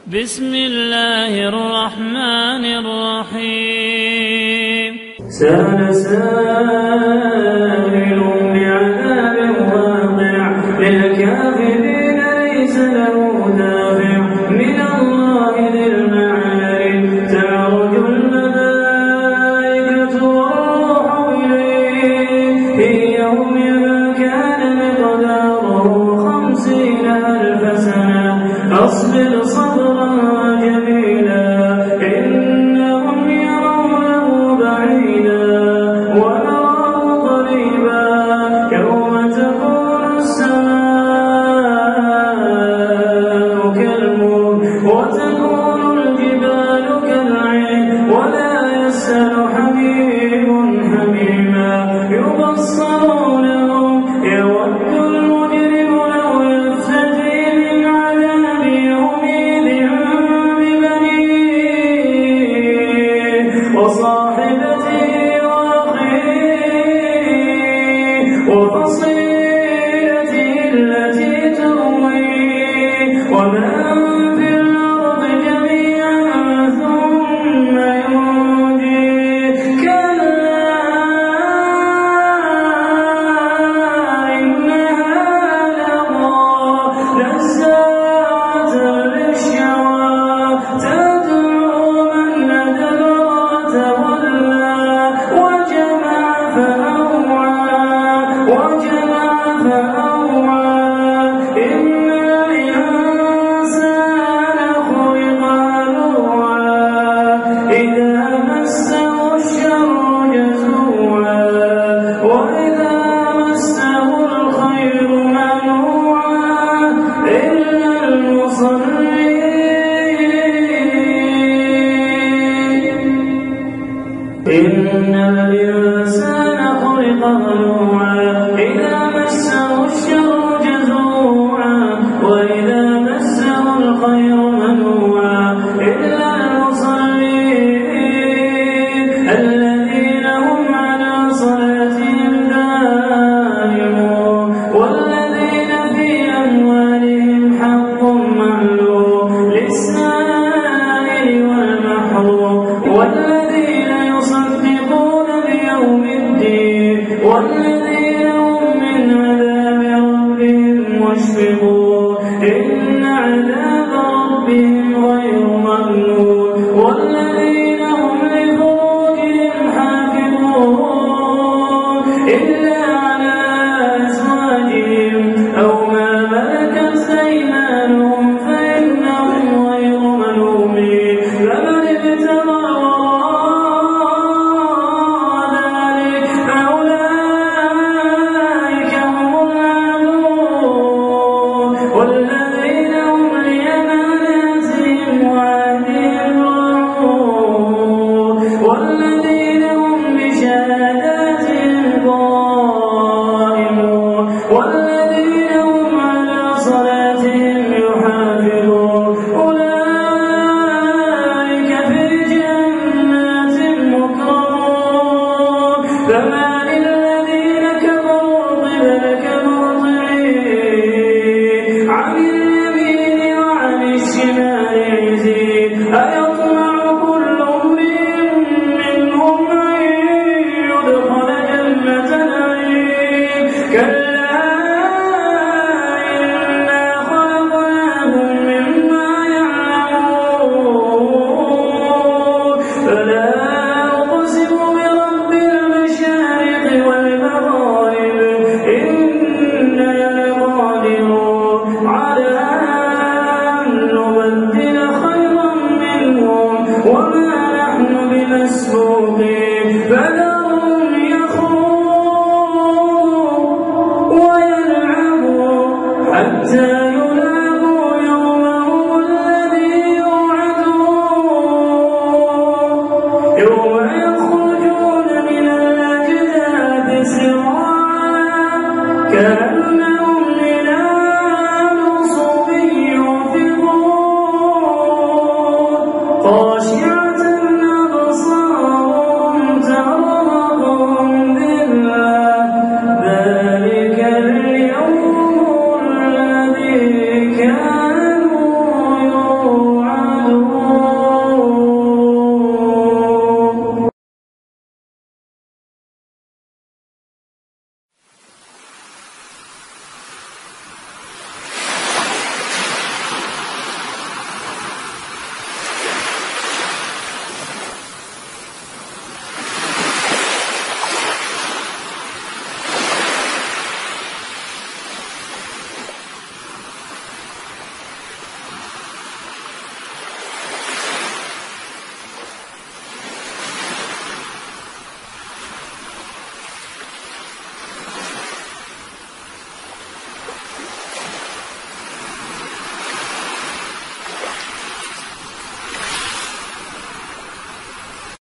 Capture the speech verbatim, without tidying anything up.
بسم الله الرحمن الرحيم. سأل سائل بعذاب واقع للكافرين ليس له دافع من الله ذي المعارف تعرج الملائكة والروح إليه في يوم كان مقداره خمسين ألف سنة أصبر صبرا جميلا إنهم يرونه بعيدا ونراه قريبا يوم تكون السماء كالمهل وتكون الجبال كالعهن ولا يسأل حميم حميما يبصرونهم يود المجرم لو يفتدي من عذاب يومئذ ببنيه وصاحبته وأخيه وفصيلته التي تؤويه ومن في الأرض جميعا ثم ينجيه كلا إنها لظى نزاعة للشوى تدعو من أدبر وتولى وجمع فأوعى وجمع فأوعى إن الإنسان خلق هلوعا إذا مسه الشر جزوعا وإذا مسه الخير منوعا إلا المصلين إن الإنسان خلق هلوعا إذا مسه الشر جزوعا وإذا مسه الخير منوعا إلا المصلين الذين هم على صلاتهم دائمون والذين في أموالهم حق معلوم للسائل والمحروم والذين يصدقون بيوم الدين والذين هم من عذاب ربهم مشفقون إن عذاب ربهم غير مأمون والذين هم لفروجهم حافظون إلا على أزواجهم أو ما ملكت أيمانهم فإنهم غير ملومين فمن ابتغى وراء ذلك فأولئك هم العادون والذين هم لأماناتهم وعهدهم راعون والذين هم بشهاداتهم قائمون والذين هم على صلاتهم يحافظون أولئك في جنات مكرمون فما للذين كفروا قبلك مهطعين عن اليمين وعن الشمال عزين أيطمع كل امرئ منهم أن يدخل جنة نعيم كلا إنا خلقناهم مما يعلمون فلا أقسم برب المشارق والمغارب إنا لقادرون على أن نبدل خيرا منهم وما نحن بمسبوقين فذرهم يخوضوا ويلعبوا حتى يلاقوا يومهم الذي يوعدون يوم يخرجون من الأجداث سراعا